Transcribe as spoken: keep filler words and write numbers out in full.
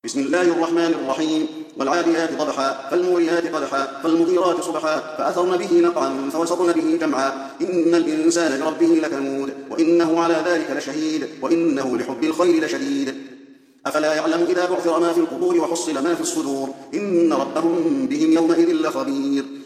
بسم الله الرحمن الرحيم والعاديات ضبحا فالموريات قدحا فالمغيرات صبحا فأثرن به نقعا فوسطن به جمعا إن الإنسان لربه لكنود وإنه على ذلك لشهيد وإنه لحب الخير لشديد أفلا يعلم إذا بعثر ما في القبور وحصل ما في الصدور إن ربهم بهم يومئذ لخبير